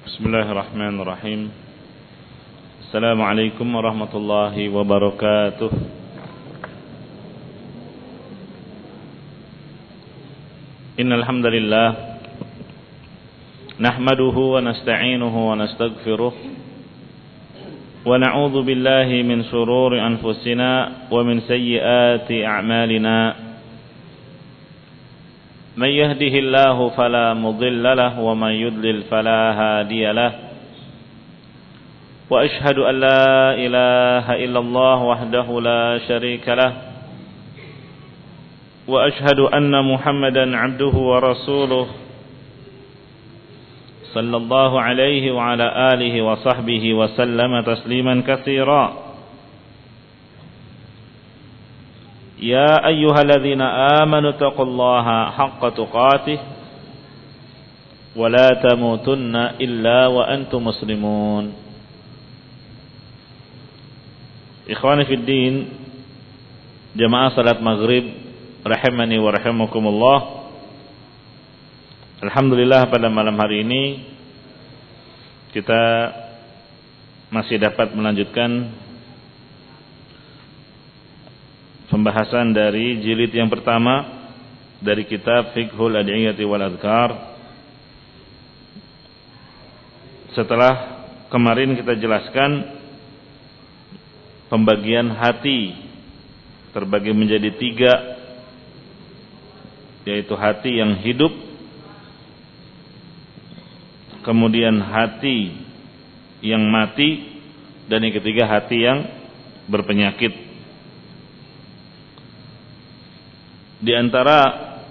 Bismillahirrahmanirrahim. Assalamualaikum warahmatullahi wabarakatuh. Innal hamdalillah nahmaduhu wa nasta'inuhu wa nastaghfiruh wa na'udzu billahi min shururi anfusina wa min sayyiati a'malina. من يهده الله فلا مضل له ومن يضلل فلا هادي له وأشهد أن لا إله إلا الله وحده لا شريك له وأشهد أن محمدا عبده ورسوله صلى الله عليه وعلى آله وصحبه وسلم تسليما كثيرا. يا أيها الذين آمنوا اتقوا الله حق تقاته ولا تموتن إلا وأنتم مسلمون. Ikhwani fi din, jamaah salat maghrib rahimani wa rahimakumullah. Alhamdulillah pada malam hari ini kita masih dapat melanjutkan pembahasan dari jilid yang pertama dari kitab Fiqhul Ad'iyati wal Adhkar. Setelah kemarin kita jelaskan pembagian hati terbagi menjadi 3, yaitu hati yang hidup, kemudian hati yang mati, dan yang ketiga hati yang berpenyakit. Di antara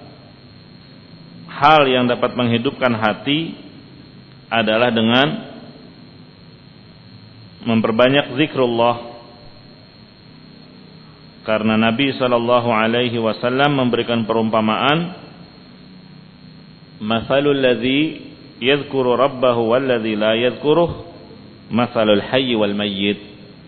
hal yang dapat menghidupkan hati adalah dengan memperbanyak zikrullah. Karena Nabi SAW memberikan perumpamaan, "Matsalul ladzi yadhkuru rabbahu wal ladzi la yadhkuruh, matsalul hayy wal mayyit."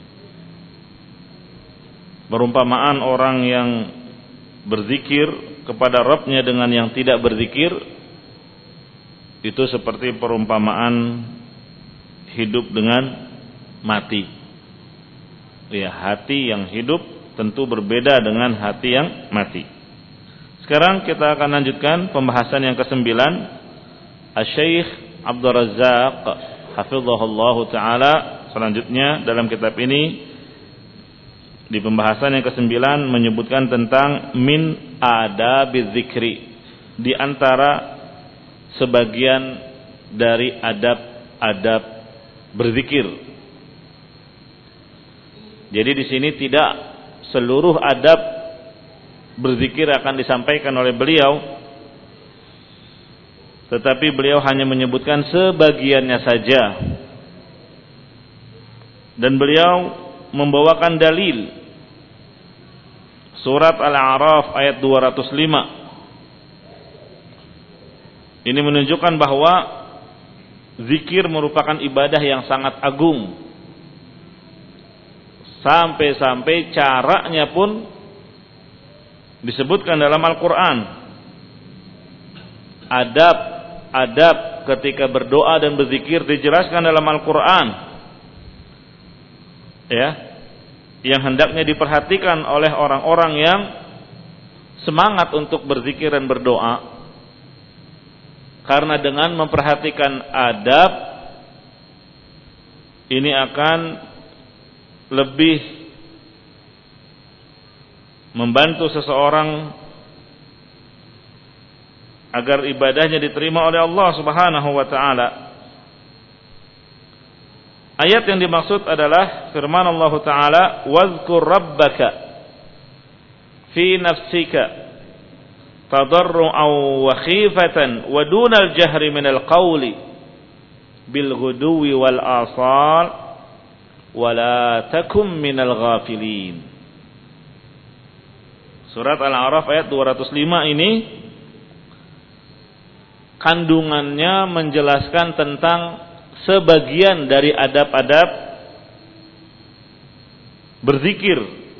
Perumpamaan orang yang berzikir kepada Rabbnya dengan yang tidak berzikir itu seperti perumpamaan hidup dengan mati. Ya, hati yang hidup tentu berbeda dengan hati yang mati. Sekarang kita akan lanjutkan pembahasan yang ke-9. Asy-Syaikh Abdul Razzaq hafizahullahu taala selanjutnya dalam kitab ini di pembahasan yang ke-9 menyebutkan tentang min adabiz zikri, di antara sebagian dari adab-adab berzikir. Jadi di sini tidak seluruh adab berzikir akan disampaikan oleh beliau, tetapi beliau hanya menyebutkan sebagiannya saja. Dan beliau membawakan dalil Surat Al-A'raf ayat 205. Ini menunjukkan bahwa zikir merupakan ibadah yang sangat agung. Sampai-sampai caranya pun disebutkan dalam Al-Quran. Adab ketika berdoa dan berzikir dijelaskan dalam Al-Quran. Ya, yang hendaknya diperhatikan oleh orang-orang yang semangat untuk berzikir dan berdoa. Karena dengan memperhatikan adab ini akan lebih membantu seseorang agar ibadahnya diterima oleh Allah Subhanahu wa taala. Ayat yang dimaksud adalah firman Allah Ta'ala, "Wazkur rabbaka fi nafsika tadarru'an wa khifatan wa dunal jahri minal qawli bil ghuduwi wal asal wa la takum minal ghafilin." Surat Al-A'raf ayat 205 ini kandungannya menjelaskan tentang sebagian dari adab-adab berzikir.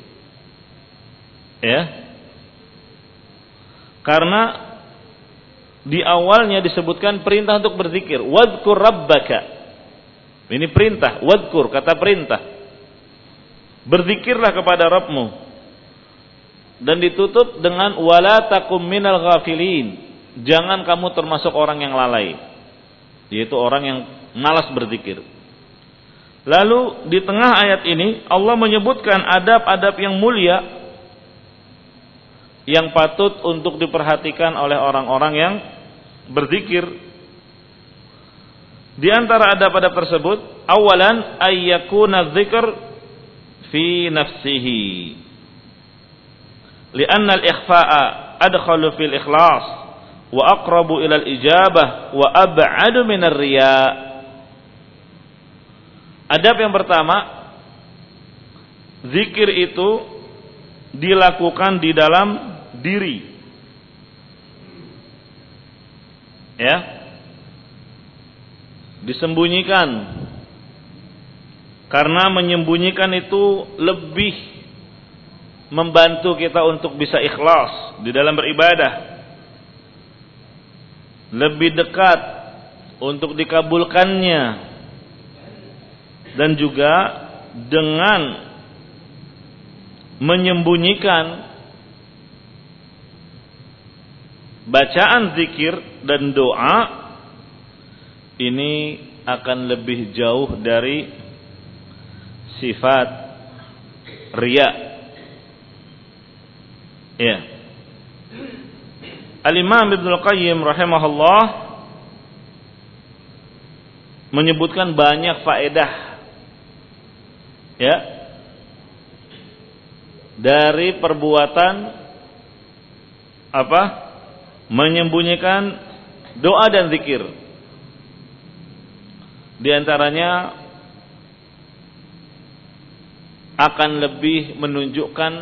Ya. Karena di awalnya disebutkan perintah untuk berzikir, wadhkur rabbaka. Ini perintah, wadkur, kata perintah. Berzikirlah kepada Rabbmu. Dan ditutup dengan wala takum minal ghafilin. Jangan kamu termasuk orang yang lalai, yaitu orang yang malas berzikir. Lalu di tengah ayat ini Allah menyebutkan adab-adab yang mulia yang patut untuk diperhatikan oleh orang-orang yang berzikir. Di antara adab-adab tersebut, awalan ayyakuna dzikr fi nafsihi. Li'anna al-ikhfa'a adkhalu fil ikhlas wa aqrabu ila al-ijabah wa ab'adu min ar-riya'. Adab yang pertama, zikir itu dilakukan di dalam diri. Ya. Disembunyikan, karena menyembunyikan itu lebih membantu kita untuk bisa ikhlas di dalam beribadah, lebih dekat untuk dikabulkannya, dan juga dengan menyembunyikan bacaan zikir dan doa, ini akan lebih jauh dari sifat riya. Ya. Al-Imam Ibnu Qayyim rahimahullah menyebutkan banyak faedah, ya, dari perbuatan apa? Menyembunyikan doa dan zikir. Di antaranya akan lebih menunjukkan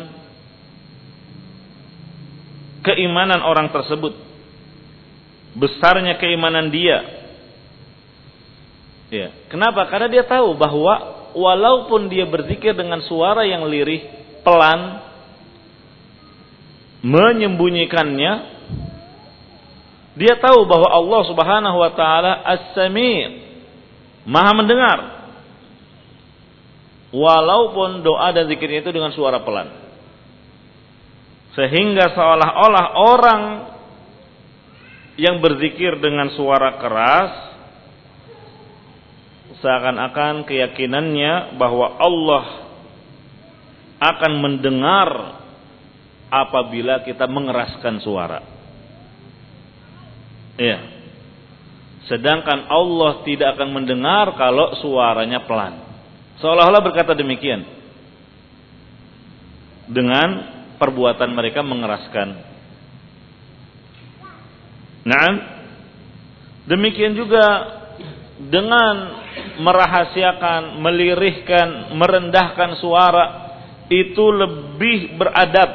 keimanan orang tersebut, besarnya keimanan dia. Ya, kenapa? Karena dia tahu bahwa walaupun dia berzikir dengan suara yang lirih, pelan, menyembunyikannya, dia tahu bahwa Allah Subhanahu wa taala As-Sami', Maha mendengar, walaupun doa dan zikirnya itu dengan suara pelan. Sehingga seolah-olah orang yang berzikir dengan suara keras, seakan-akan keyakinannya bahwa Allah akan mendengar apabila kita mengeraskan suara. Iya. Sedangkan Allah tidak akan mendengar kalau suaranya pelan. Seolah-olah berkata demikian dengan perbuatan mereka mengeraskan. Nah, demikian juga dengan merahasiakan, melirihkan, merendahkan suara, itu lebih beradab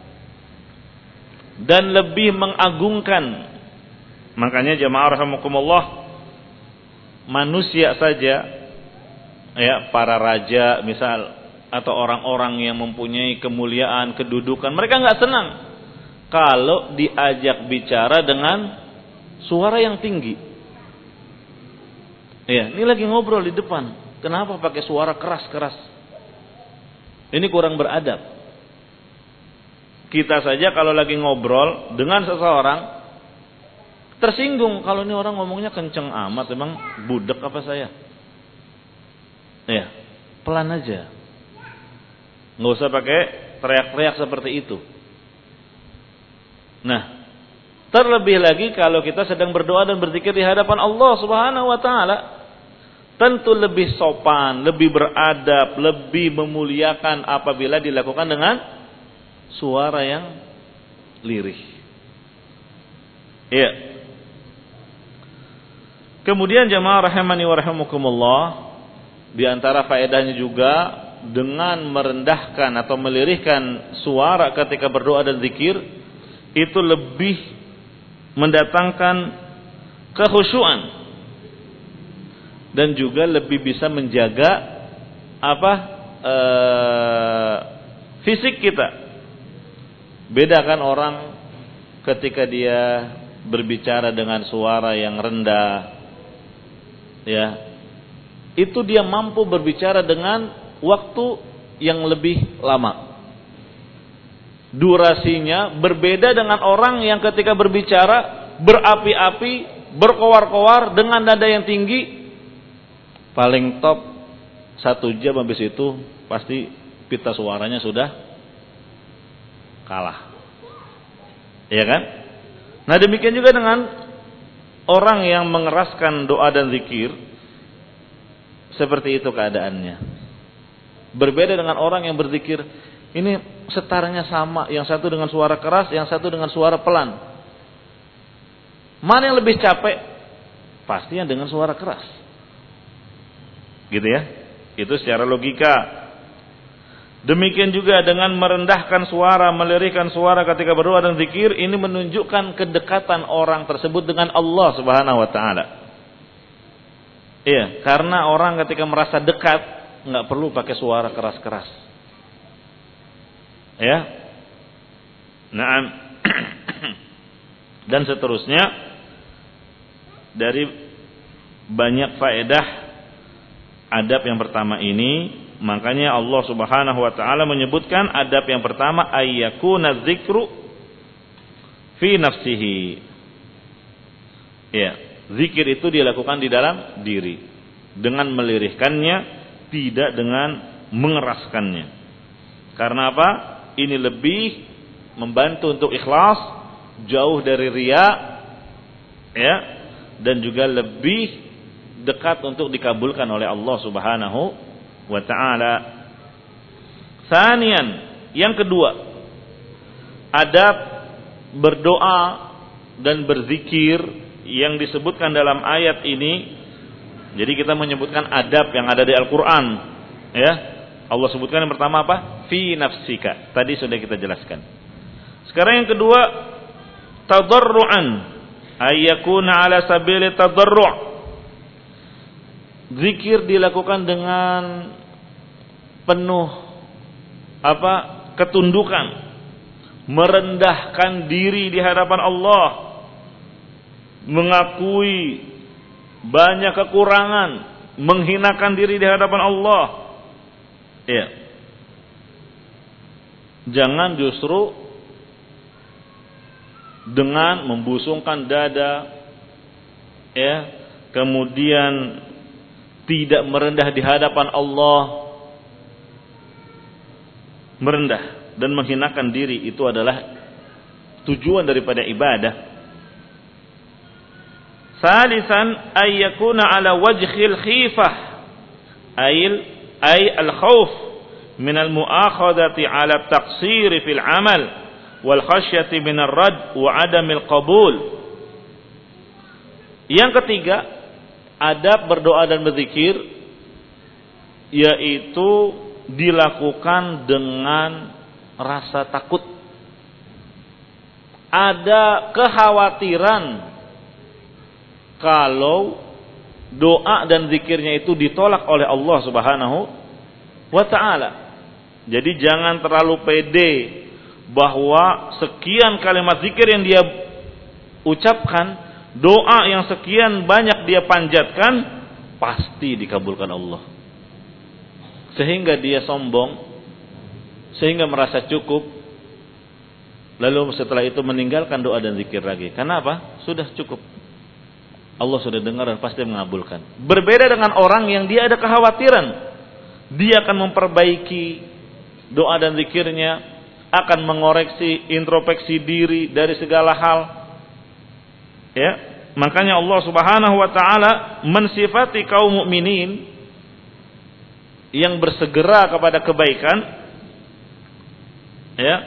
dan lebih mengagungkan. Makanya jamaah rahimakumullah, manusia saja, ya, para raja misal, atau orang-orang yang mempunyai kemuliaan, kedudukan, mereka nggak senang kalau diajak bicara dengan suara yang tinggi. Ya, ini lagi ngobrol di depan, kenapa pakai suara keras-keras? Ini kurang beradab. Kita saja kalau lagi ngobrol dengan seseorang, tersinggung kalau ini orang ngomongnya kenceng amat, emang budak apa saya? Ya, pelan aja. Nggak usah pakai teriak-teriak seperti itu. Nah, terlebih lagi kalau kita sedang berdoa dan berzikir di hadapan Allah Subhanahu wa taala, tentu lebih sopan, lebih beradab, lebih memuliakan apabila dilakukan dengan suara yang lirih. Iya. Kemudian jamaah rahimani wa rahimakumullah, di antara faedahnya juga dengan merendahkan atau melirihkan suara ketika berdoa dan zikir, itu lebih mendatangkan kekhusyuan dan juga lebih bisa menjaga fisik kita. Beda kan orang ketika dia berbicara dengan suara yang rendah, ya, itu dia mampu berbicara dengan waktu yang lebih lama. Durasinya berbeda dengan orang yang ketika berbicara berapi-api, berkoar-koar dengan nada yang tinggi, paling top 1 jam, habis itu pasti pita suaranya sudah kalah. Iya kan? Nah, demikian juga dengan orang yang mengeraskan doa dan zikir, seperti itu keadaannya. Berbeda dengan orang yang berzikir, ini setaranya sama, yang satu dengan suara keras, yang satu dengan suara pelan. Mana yang lebih capek? Pasti yang dengan suara keras. Gitu ya. Itu secara logika. Demikian juga dengan merendahkan suara, melirihkan suara ketika berdoa dan zikir, ini menunjukkan kedekatan orang tersebut dengan Allah Subhanahu wa taala. Iya, karena orang ketika merasa dekat enggak perlu pakai suara keras-keras. Ya. Naam. Dan seterusnya dari banyak faedah adab yang pertama ini, makanya Allah Subhanahu wa taala menyebutkan adab yang pertama ayyakuna dzikru fi nafsihi. Ya, zikir itu dilakukan di dalam diri dengan melirihkannya, tidak dengan mengeraskannya. Karena apa? Ini lebih membantu untuk ikhlas, jauh dari riya, ya, dan juga lebih dekat untuk dikabulkan oleh Allah Subhanahu wa ta'ala. Sanian, yang kedua, adab berdoa dan berzikir yang disebutkan dalam ayat ini. Jadi kita menyebutkan adab yang ada di Al-Quran, ya. Allah sebutkan yang pertama apa? Fi nafsika. Tadi sudah kita jelaskan. Sekarang yang kedua, tadarru'an, ayyakuna ala sabili tadarru'. Zikir dilakukan dengan penuh ketundukan, merendahkan diri di hadapan Allah, mengakui banyak kekurangan, menghinakan diri di hadapan Allah. Ya. Jangan justru dengan membusungkan dada, ya, kemudian tidak merendah di hadapan Allah. Merendah dan menghinakan diri itu adalah tujuan daripada ibadah. Salisan ayyakuna ala wajhil khifah, ay al-khawf min al-mu'akhadati ala taqsir fil amal wal khasyati min ar-rad wa adamil qabul. Yang ketiga, adab berdoa dan berzikir yaitu dilakukan dengan rasa takut. Ada kekhawatiran kalau doa dan zikirnya itu ditolak oleh Allah Subhanahu wa ta'ala. Jadi jangan terlalu pede bahwa sekian kalimat zikir yang dia ucapkan, doa yang sekian banyak dia panjatkan, pasti dikabulkan Allah. Sehingga dia sombong, sehingga merasa cukup, lalu setelah itu meninggalkan doa dan zikir lagi. Kenapa? Sudah cukup. Allah sudah dengar dan pasti mengabulkan. Berbeda dengan orang yang dia ada kekhawatiran, dia akan memperbaiki doa dan zikirnya, akan mengoreksi, introspeksi diri dari segala hal. Ya, makanya Allah Subhanahu wa taala mensifati kaum mukminin yang bersegera kepada kebaikan. Ya.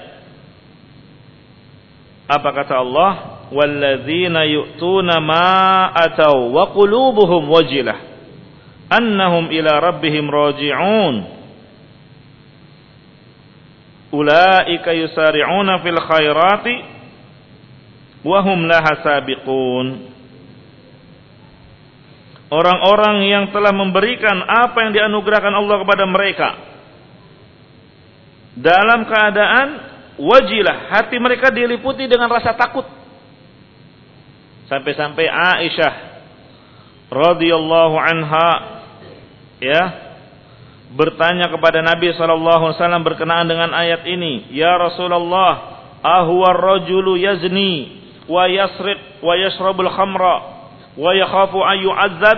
Apa kata Allah? Walladzina yu'tuna ma ataw wa qulubuhum wajilah annahum ila rabbihim raji'un. Ulaika yusari'una fil khairati wa hum laha sabiqun. Orang-orang yang telah memberikan apa yang dianugerahkan Allah kepada mereka dalam keadaan wajilah, hati mereka diliputi dengan rasa takut. Sampai-sampai Aisyah radhiyallahu anha ya, bertanya kepada Nabi SAW berkenaan dengan ayat ini. Ya Rasulullah, ahuwar rajulu yazni wa yasriq wa yashrabul khamra wa yakhafu an yu'adzab?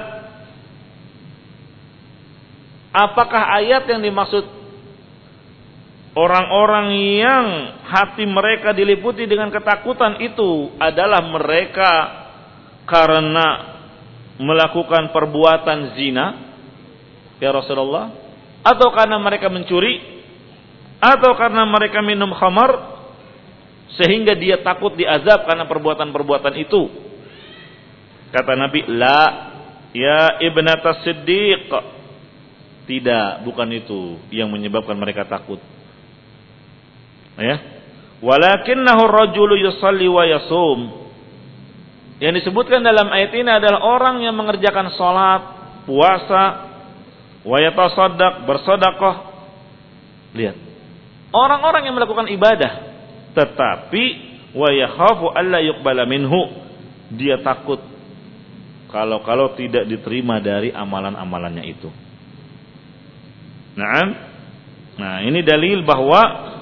Apakah ayat yang dimaksud orang-orang yang hati mereka diliputi dengan ketakutan itu adalah mereka karena melakukan perbuatan zina, ya Rasulullah? Atau karena mereka mencuri? Atau karena mereka minum khamar sehingga dia takut diazab karena perbuatan-perbuatan itu? Kata Nabi, la ya ibnatas siddiq. Tidak, bukan itu yang menyebabkan mereka takut. Ya. Walakinnahu rajulu yusalli wa yasum. Yang disebutkan dalam ayat ini adalah orang yang mengerjakan salat, puasa, wa yatasaddaq, bersedekah. Lihat. Orang-orang yang melakukan ibadah tetapi wa yakhafu alla yuqbala minhu. Dia takut kalau tidak diterima dari amalan-amalannya itu. Nah, ini dalil bahwa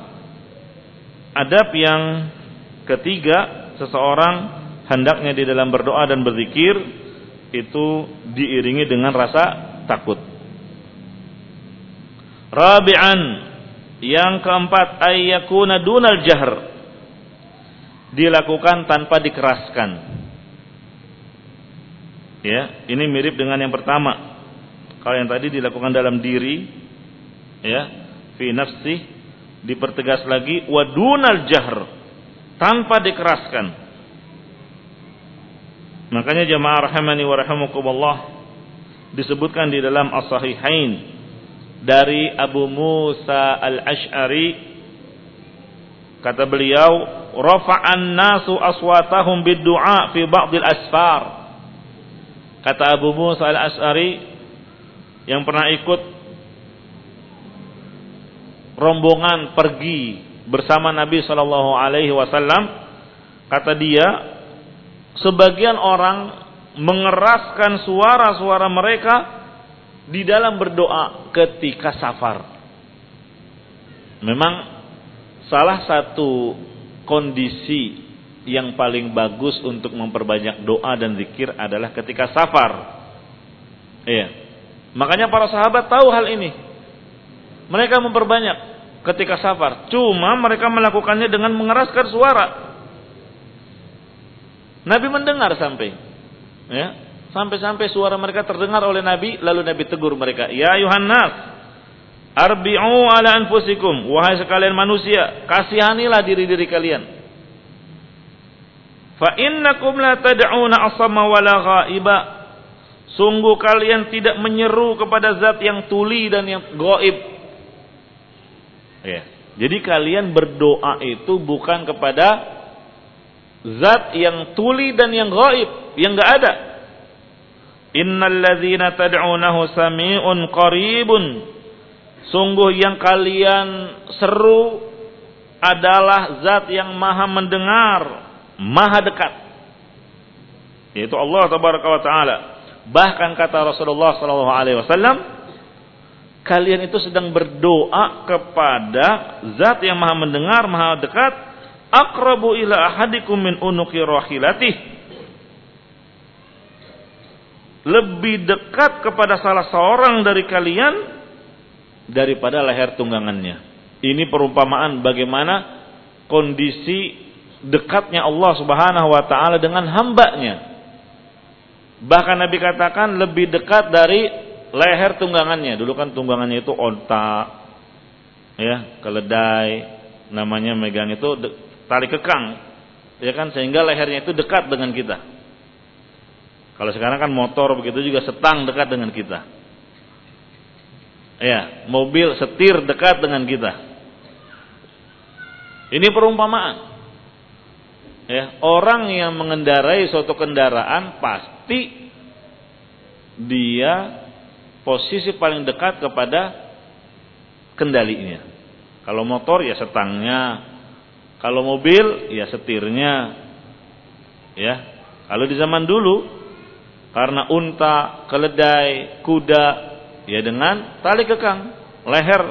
adab yang ketiga, seseorang hendaknya di dalam berdoa dan berzikir itu diiringi dengan rasa takut. Rabi'an, yang keempat, ayyakuna dunal jahr, dilakukan tanpa dikeraskan. Ya, ini mirip dengan yang pertama. Kalau yang tadi dilakukan dalam diri, ya, fi nafsi, dipertegas lagi wa dunal jahr, tanpa dikeraskan. Makanya jamaah rahimani wa rahimakumullah, disebutkan di dalam as-sahihain dari Abu Musa al-Ash'ari, kata beliau, rafa'an nasu aswatahum bid-du'a fi ba'dil asfar. Kata Abu Musa al-Ash'ari yang pernah ikut rombongan pergi bersama Nabi sallallahu alaihi wasallam, kata dia, sebagian orang mengeraskan suara-suara mereka di dalam berdoa ketika safar. Memang salah satu kondisi yang paling bagus untuk memperbanyak doa dan zikir adalah ketika safar. Iya. Makanya para sahabat tahu hal ini. Mereka memperbanyak ketika safar. Cuma mereka melakukannya dengan mengeraskan suara. Nabi mendengar sampai, ya, sampai suara mereka terdengar oleh Nabi. Lalu Nabi tegur mereka, ya ayuhan nas, arbi'u ala anfusikum, wahai sekalian manusia, kasihanilah diri-diri kalian. Fa innakum la tad'una asma wala ghaiba. Sungguh kalian tidak menyeru kepada zat yang tuli dan yang gaib. Ya. Jadi kalian berdoa itu bukan kepada zat yang tuli dan yang gaib, yang enggak ada. Innal ladzina tad'unahu sami'un qaribun. Sungguh yang kalian seru adalah zat yang maha mendengar, maha dekat, yaitu Allah tabaraka wa taala. Bahkan kata Rasulullah sallallahu alaihi wasallam, kalian itu sedang berdoa kepada zat yang maha mendengar, maha dekat, aqrabu ila ahadikum min unuqi rahilatih, lebih dekat kepada salah seorang dari kalian daripada leher tunggangannya. Ini perumpamaan bagaimana kondisi dekatnya Allah Subhanahu wa taala dengan hambanya. Bahkan Nabi katakan lebih dekat dari leher tunggangannya. Dulu kan tunggangannya itu onta, ya, keledai, namanya megang itu tali kekang, ya kan, sehingga lehernya itu dekat dengan kita. Kalau sekarang kan motor begitu juga, setang dekat dengan kita. Ya, mobil setir dekat dengan kita. Ini perumpamaan. Ya, orang yang mengendarai suatu kendaraan pasti dia posisi paling dekat kepada kendalinya. Kalau motor ya setangnya, kalau mobil ya setirnya. Ya, kalau di zaman dulu karena unta, keledai, kuda Ya dengan tali kekang leher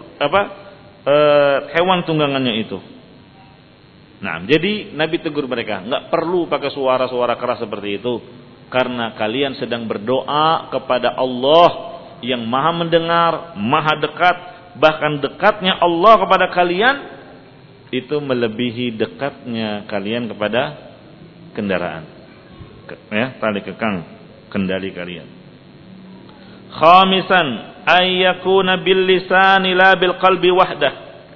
hewan tunggangannya itu. Nah, jadi Nabi tegur mereka, enggak perlu pakai suara-suara keras seperti itu, karena kalian sedang berdoa kepada Allah yang Maha mendengar, Maha dekat, bahkan dekatnya Allah kepada kalian itu melebihi dekatnya kalian kepada kendaraan. Ya, tali kekang kendali kalian. Khamisan ayyakuna bil lisani la bil qalbi wahdah.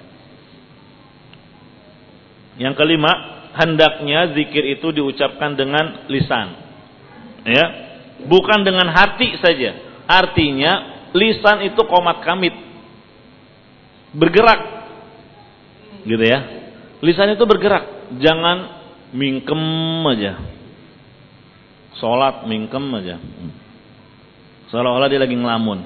Yang kelima, hendaknya zikir itu diucapkan dengan lisan. Ya, bukan dengan hati saja. Artinya lisan itu qomat kamit, bergerak. Gitu ya. Lisan itu bergerak, jangan mingkem aja. Salat mingkem aja. Seolah-olah dia lagi ngelamun.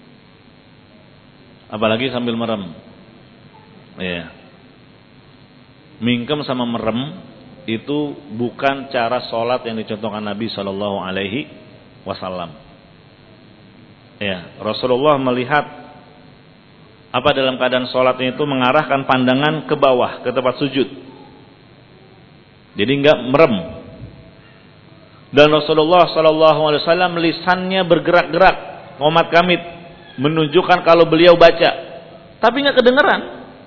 Apalagi sambil merem. Ya. Mingkem sama merem itu bukan cara sholat yang dicontohkan Nabi Shallallahu Alaihi Wasallam. Ya, Rasulullah melihat dalam keadaan sholatnya itu mengarahkan pandangan ke bawah, ke tempat sujud. Jadi enggak merem. Dan Rasulullah Shallallahu Alaihi Wasallam lisannya bergerak-gerak, qomat kamit, menunjukkan kalau beliau baca, tapi enggak kedengeran.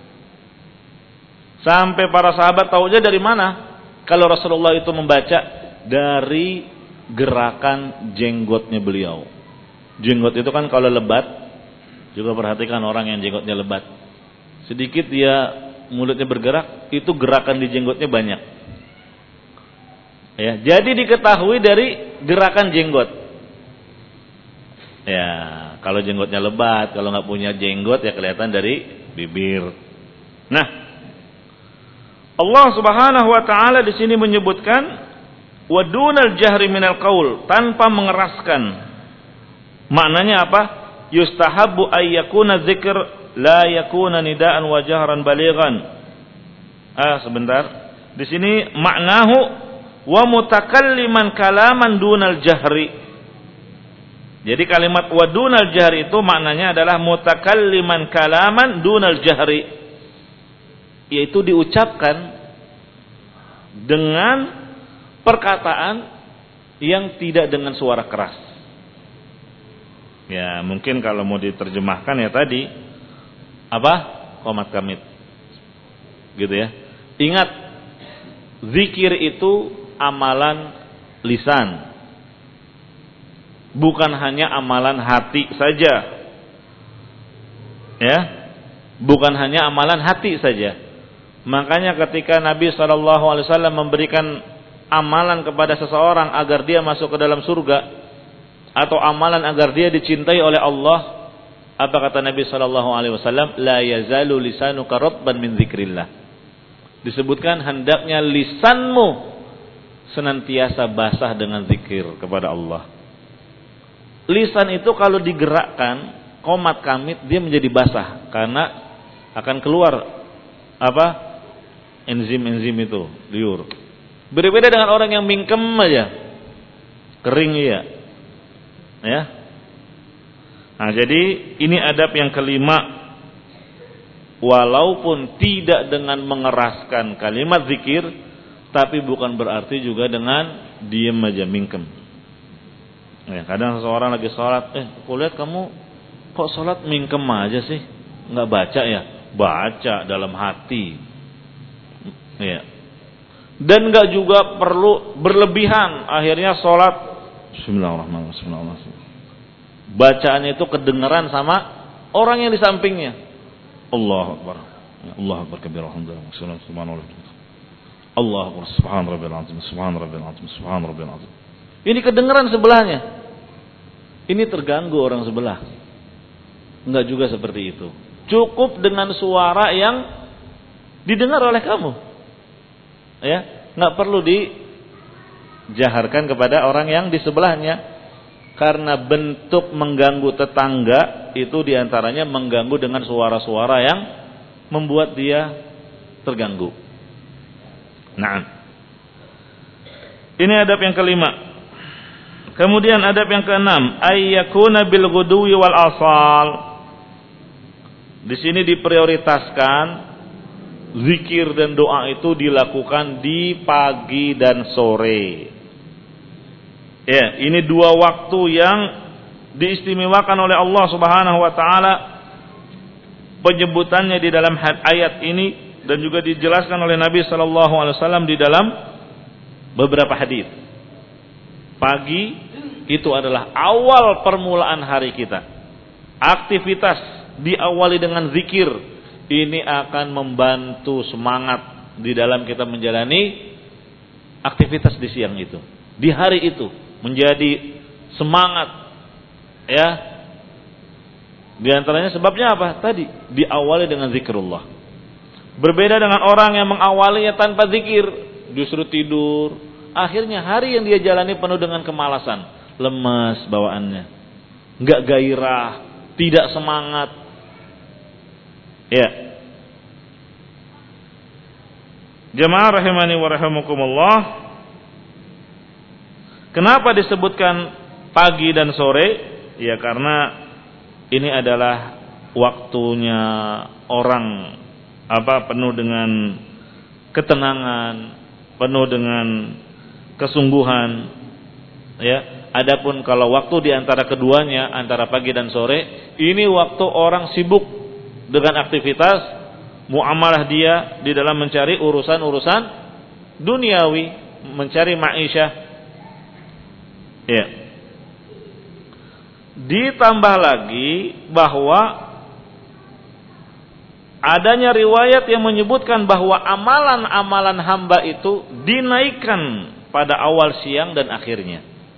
Sampai para sahabat tahunya dari mana? Kalau Rasulullah itu membaca dari gerakan jenggotnya beliau. Jenggot itu kan kalau lebat, juga perhatikan orang yang jenggotnya lebat. Sedikit dia mulutnya bergerak, itu gerakan di jenggotnya banyak. Ya, jadi diketahui dari gerakan jenggot. Ya, kalau jenggotnya lebat, kalau nggak punya jenggot ya kelihatan dari bibir. Nah, Allah Subhanahu wa taala di sini menyebutkan wadunal jahri minal qaul, tanpa mengeraskan. Maknanya apa? Yustahabbu ayyakuna dzikr la yakuna nidaan wa jahran balighan. Sebentar. Di sini maknahu wa mutakalliman kalaman dunal jahri. Jadi kalimat wa dunal jahri itu maknanya adalah mutakalliman kalaman dunal jahri, yaitu diucapkan dengan perkataan yang tidak dengan suara keras. Ya, mungkin kalau mau diterjemahkan ya tadi qomat kamit. Gitu ya. Ingat, zikir itu amalan lisan, bukan hanya amalan hati saja. Ya, bukan hanya amalan hati saja. Makanya ketika Nabi SAW memberikan amalan kepada seseorang agar dia masuk ke dalam surga, atau amalan agar dia dicintai oleh Allah, apa kata Nabi SAW? La yazalu lisanuka ratban min dzikrillah. Disebutkan hendaknya lisanmu senantiasa basah dengan zikir kepada Allah. Lisan itu kalau digerakkan, qomat kamit, dia menjadi basah karena akan keluar enzim-enzim itu liur. Berbeda dengan orang yang mingkem aja, kering iya. Ya. Nah, jadi ini adab yang kelima, walaupun tidak dengan mengeraskan kalimat zikir, tapi bukan berarti juga dengan diem aja mingkem. Ya, kadang seseorang lagi sholat, aku lihat kamu kok sholat mingkem aja sih, nggak baca ya? Baca dalam hati. Ya. Dan nggak juga perlu berlebihan. Akhirnya sholat Bismillahirrahmanirrahim. Bacaannya itu kedengaran sama orang yang di sampingnya. Allahu Akbar. Allahu Akbar kabir, alhamdulillah. Subhanallah. Allahu Akbar. Subhan rabbil azim. Subhan rabbil azim. Subhan rabbil azim. Ini kedengaran sebelahnya. Ini terganggu orang sebelah. Enggak juga seperti itu. Cukup dengan suara yang didengar oleh kamu. Ya, enggak perlu dijaharkan kepada orang yang di sebelahnya. Karena bentuk mengganggu tetangga itu diantaranya mengganggu dengan suara-suara yang membuat dia terganggu. Nah, ini adab yang kelima. Kemudian adab yang keenam, ayyakuna bil ghudwi wal asal. Di sini diprioritaskan zikir dan doa itu dilakukan di pagi dan sore. Ya, ini dua waktu yang diistimewakan oleh Allah Subhanahu wa taala. Penyebutannya di dalam ayat ini dan juga dijelaskan oleh Nabi sallallahu alaihi wasallam di dalam beberapa hadis. Pagi itu adalah awal permulaan hari kita. Aktivitas diawali dengan zikir. Ini akan membantu semangat di dalam kita menjalani aktivitas di siang itu. Di hari itu menjadi semangat, ya. Di antaranya sebabnya apa? Tadi diawali dengan zikrullah. Berbeda dengan orang yang mengawalinya tanpa zikir, justru tidur. Akhirnya hari yang dia jalani penuh dengan kemalasan, lemas bawaannya, enggak gairah, tidak semangat. Ya. Jamaah rahimani wa rahimakumullah. Kenapa disebutkan pagi dan sore? Ya karena ini adalah waktunya orang penuh dengan ketenangan, penuh dengan kesungguhan, ya. Adapun kalau waktu di antara keduanya, antara pagi dan sore, ini waktu orang sibuk dengan aktivitas muamalah dia di dalam mencari urusan-urusan duniawi, mencari ma'isyah. Ya. Ditambah lagi bahwa adanya riwayat yang menyebutkan bahwa amalan-amalan hamba itu dinaikkan pada awal siang dan akhirnya.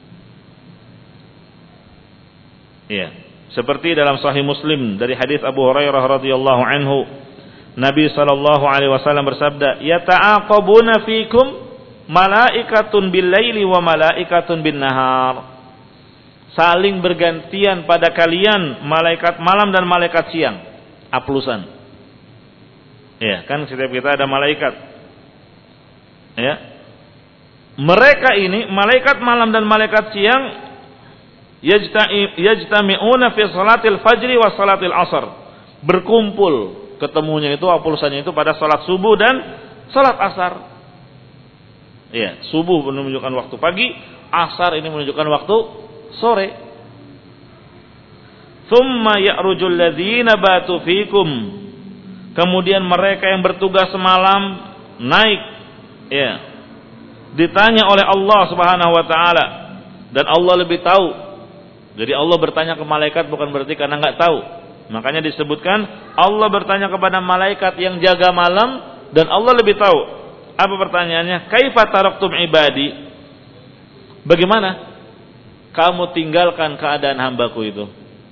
Ya, seperti dalam Sahih Muslim dari hadis Abu Hurairah radhiyallahu anhu, Nabi sallallahu alaihi wasallam bersabda, "Yata'aqabuna fikum malaikatun bil-laili wa malaikatun bin-nahar." Saling bergantian pada kalian malaikat malam dan malaikat siang. Aplusan. Ya, kan setiap kita ada malaikat. Ya. Mereka ini malaikat malam dan malaikat siang yajtami'una fi salatil fajri wa salatil asar. Berkumpul, ketemunya itu aplusannya itu pada salat subuh dan salat asar. Ya, subuh menunjukkan waktu pagi, asar ini menunjukkan waktu sore. Tsumma ya'rujul ladzina batu fikum. Kemudian mereka yang bertugas semalam naik, ya. Ditanya oleh Allah Subhanahu wa taala dan Allah lebih tahu. Jadi Allah bertanya ke malaikat bukan berarti karena enggak tahu. Makanya disebutkan Allah bertanya kepada malaikat yang jaga malam dan Allah lebih tahu. Apa pertanyaannya? Kaifa taraktum ibadi? Bagaimana kamu tinggalkan keadaan hambaku itu?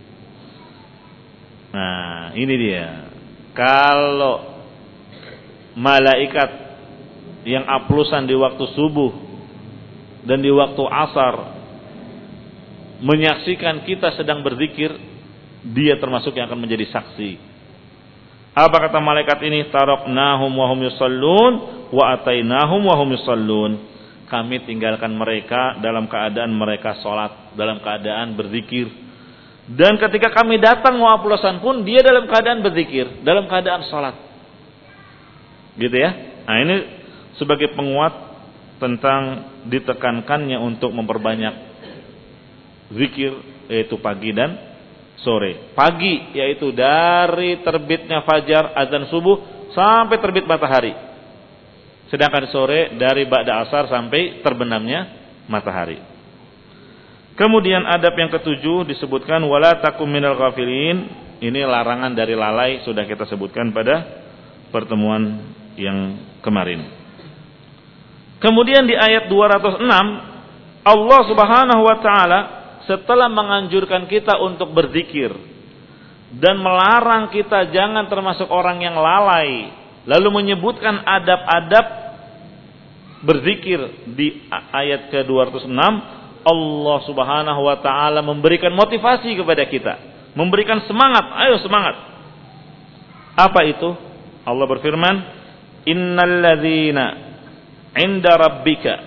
Nah, ini dia. Kalau malaikat yang aplusan di waktu subuh dan di waktu asar menyaksikan kita sedang berzikir, dia termasuk yang akan menjadi saksi. Apa kata malaikat ini? Taraknahum wa hum yusallun wa atainahum wa hum yusallun. Kami tinggalkan mereka dalam keadaan mereka sholat, dalam keadaan berzikir. Dan ketika kami datang mau aplusan pun dia dalam keadaan berzikir, dalam keadaan sholat. Gitu ya. Nah ini sebagai penguat tentang ditekankannya untuk memperbanyak zikir, yaitu pagi dan sore. Pagi yaitu dari terbitnya fajar azan subuh sampai terbit matahari. Sedangkan sore dari ba'da asar sampai terbenamnya matahari. Kemudian adab yang ketujuh disebutkan wala takum minal ghafilin. Ini larangan dari lalai, sudah kita sebutkan pada pertemuan yang kemarin. Kemudian di ayat 206 Allah Subhanahu wa taala setelah menganjurkan kita untuk berzikir dan melarang kita jangan termasuk orang yang lalai, lalu menyebutkan adab-adab berzikir di ayat ke-206, Allah Subhanahu wa taala memberikan motivasi kepada kita, memberikan semangat, ayo semangat. Apa itu? Allah berfirman, "Innal ladzina 'inda rabbika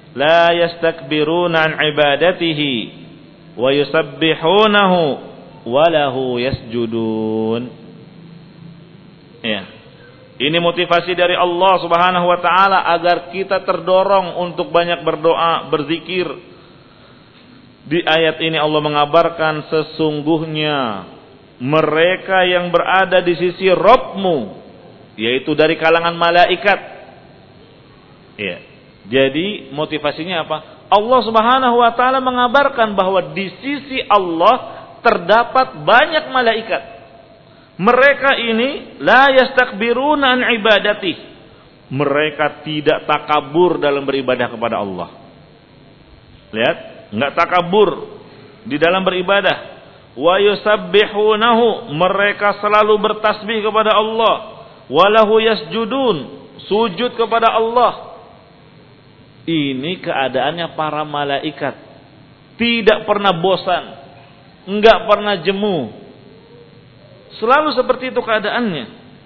la yastakbiruna an ibadatihi wa yusabbihunahu wa lahu yasjudun. Ya. Ini motivasi dari Allah Subhanahu wa taala agar kita terdorong untuk banyak berdoa, berzikir. Di ayat ini Allah mengabarkan sesungguhnya mereka yang berada di sisi Rabbmu, yaitu dari kalangan malaikat. Ya. Jadi motivasinya apa? Allah Subhanahu wa taala mengabarkan bahwa di sisi Allah terdapat banyak malaikat. Mereka ini la yastakbiruna an ibadati. Mereka tidak takabur dalam beribadah kepada Allah. Lihat, enggak takabur di dalam beribadah. Wa yusabbihunahu, mereka selalu bertasbih kepada Allah. Walahu yasjudun, sujud kepada Allah. Ini keadaannya para malaikat. Tidak pernah bosan, enggak pernah jemu. Selalu seperti itu keadaannya.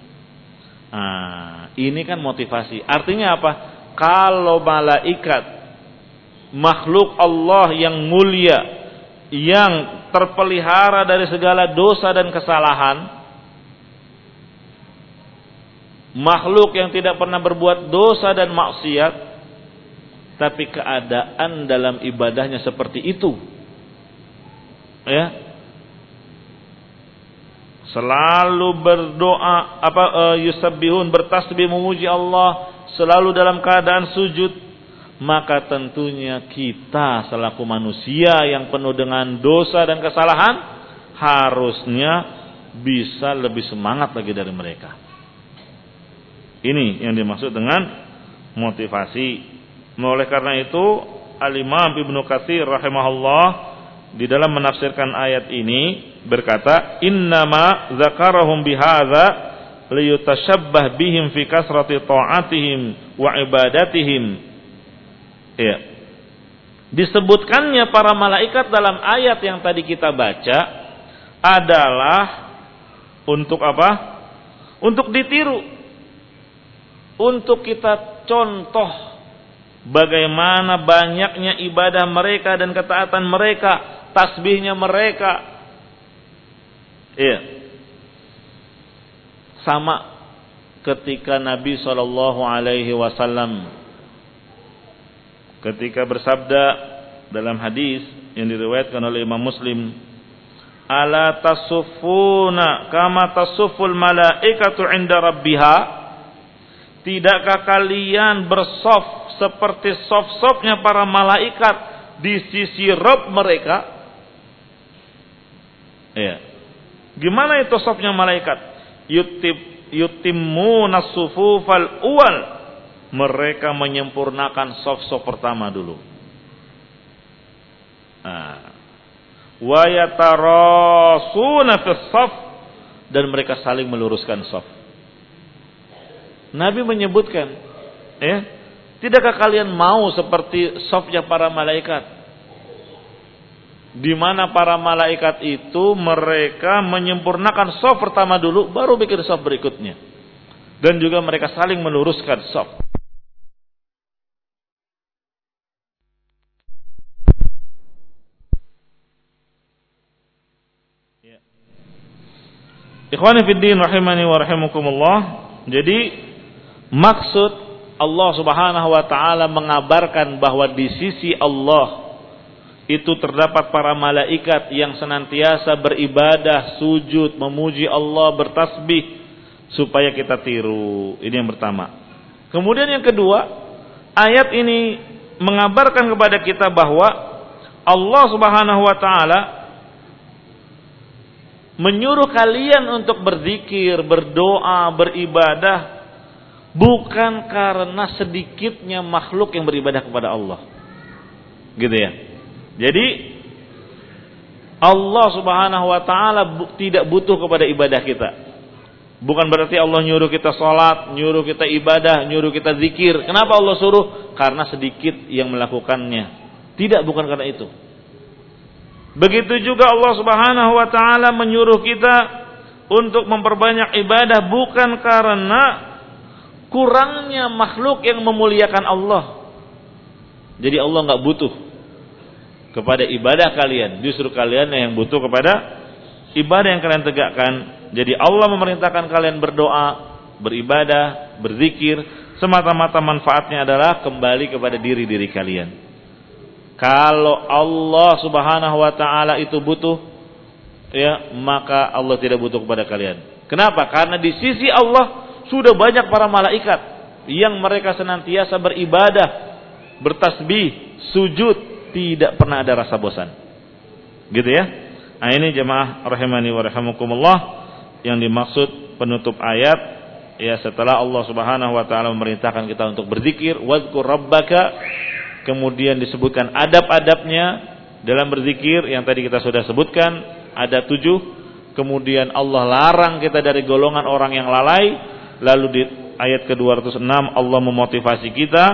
Nah, ini kan motivasi. Artinya apa? Kalau malaikat, makhluk Allah yang mulia, yang terpelihara dari segala dosa dan kesalahan, makhluk yang tidak pernah berbuat dosa dan maksiat, tapi keadaan dalam ibadahnya seperti itu, ya, selalu berdoa, yusabbihun, bertasbih memuji Allah, selalu dalam keadaan sujud, maka tentunya kita selaku manusia yang penuh dengan dosa dan kesalahan harusnya bisa lebih semangat lagi dari mereka. Ini yang dimaksud dengan motivasi. Oleh karena itu Al-Imam Ibnu Katsir rahimahullah di dalam menafsirkan ayat ini berkata, innama zakarahum bihadza liyutashabbah bihim fi kasrati ta'atihim wa ibadatihim. Ya. Disebutkannya para malaikat dalam ayat yang tadi kita baca adalah untuk apa? Untuk ditiru. Untuk kita contoh bagaimana banyaknya ibadah mereka dan ketaatan mereka, tasbihnya mereka. Iya. Sama ketika Nabi SAW ketika bersabda dalam hadis yang diriwayatkan oleh Imam Muslim, ala tasuffuna kama tasufful malaikatu 'inda rabbiha, tidakkah kalian bersaf seperti saf-safnya para malaikat di sisi Rabb mereka? Ya. Gimana itu safnya malaikat? Yutimmuna sufufal awal. Mereka menyempurnakan saf-saf pertama dulu. Wa yatarasuna fis saf, dan mereka saling meluruskan saf. Nabi menyebutkan, ya, tidakkah kalian mau seperti safnya para malaikat? Di mana para malaikat itu mereka menyempurnakan saf pertama dulu, baru bikin saf berikutnya. Dan juga mereka saling meluruskan saf. Ikhwani fid din rahimani wa rahimakumullah. Jadi maksud Allah Subhanahu wa taala mengabarkan bahwa di sisi Allah itu terdapat para malaikat yang senantiasa beribadah, sujud, memuji Allah, bertasbih, supaya kita tiru. Ini yang pertama. Kemudian yang kedua, ayat ini mengabarkan kepada kita bahwa Allah Subhanahu wa taala menyuruh kalian untuk berzikir, berdoa, beribadah bukan karena sedikitnya makhluk yang beribadah kepada Allah. Gitu ya. Jadi Allah Subhanahu wa taala tidak butuh kepada ibadah kita. Bukan berarti Allah nyuruh kita sholat, nyuruh kita ibadah, nyuruh kita zikir. Kenapa Allah suruh? Karena sedikit yang melakukannya. Tidak, bukan karena itu. Begitu juga Allah Subhanahu wa taala menyuruh kita untuk memperbanyak ibadah bukan karena kurangnya makhluk yang memuliakan Allah. Jadi Allah nggak butuh kepada ibadah kalian, justru kalian yang butuh kepada ibadah yang kalian tegakkan. Jadi Allah memerintahkan kalian berdoa, beribadah, berzikir, semata-mata manfaatnya adalah kembali kepada diri-diri kalian. Kalau Allah Subhanahu wa taala itu butuh, ya, maka Allah tidak butuh kepada kalian. Kenapa? Karena di sisi Allah sudah banyak para malaikat yang mereka senantiasa beribadah, bertasbih, sujud, tidak pernah ada rasa bosan. Gitu ya. Nah, ini jemaah rahimani wa rahimakumullah yang dimaksud penutup ayat, ya, setelah Allah Subhanahu wa taala memerintahkan kita untuk berzikir, wadzkur rabbaka, kemudian disebutkan adab-adabnya dalam berzikir yang tadi kita sudah sebutkan, ada 7. Kemudian Allah larang kita dari golongan orang yang lalai. Lalu di ayat ke-206 Allah memotivasi kita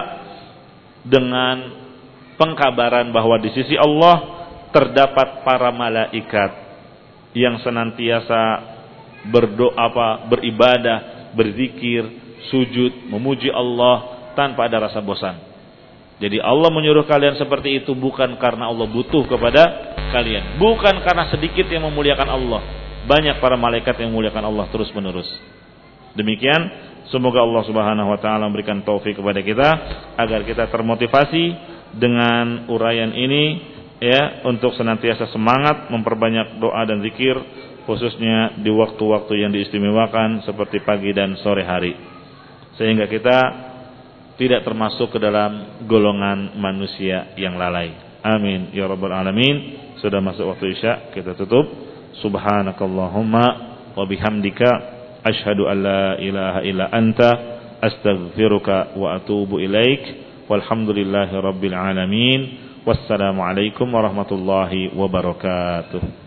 dengan pengkabaran bahwa di sisi Allah terdapat para malaikat yang senantiasa berdoa, beribadah, berzikir, sujud, memuji Allah tanpa ada rasa bosan. Jadi Allah menyuruh kalian seperti itu bukan karena Allah butuh kepada kalian, bukan karena sedikit yang memuliakan Allah, banyak para malaikat yang memuliakan Allah terus menerus. Demikian, semoga Allah Subhanahu wa taala memberikan taufik kepada kita agar kita termotivasi dengan uraian ini, ya, untuk senantiasa semangat memperbanyak doa dan zikir, khususnya di waktu-waktu yang diistimewakan seperti pagi dan sore hari, sehingga kita tidak termasuk ke dalam golongan manusia yang lalai. Amin ya rabbal alamin. Sudah masuk waktu Isya, kita tutup. Subhanakallahumma wa bihamdika asyhadu an la ilaha illa anta astaghfiruka wa atubu ilaik. Walhamdulillahi rabbil alamin. Wassalamualaikum warahmatullahi wabarakatuh.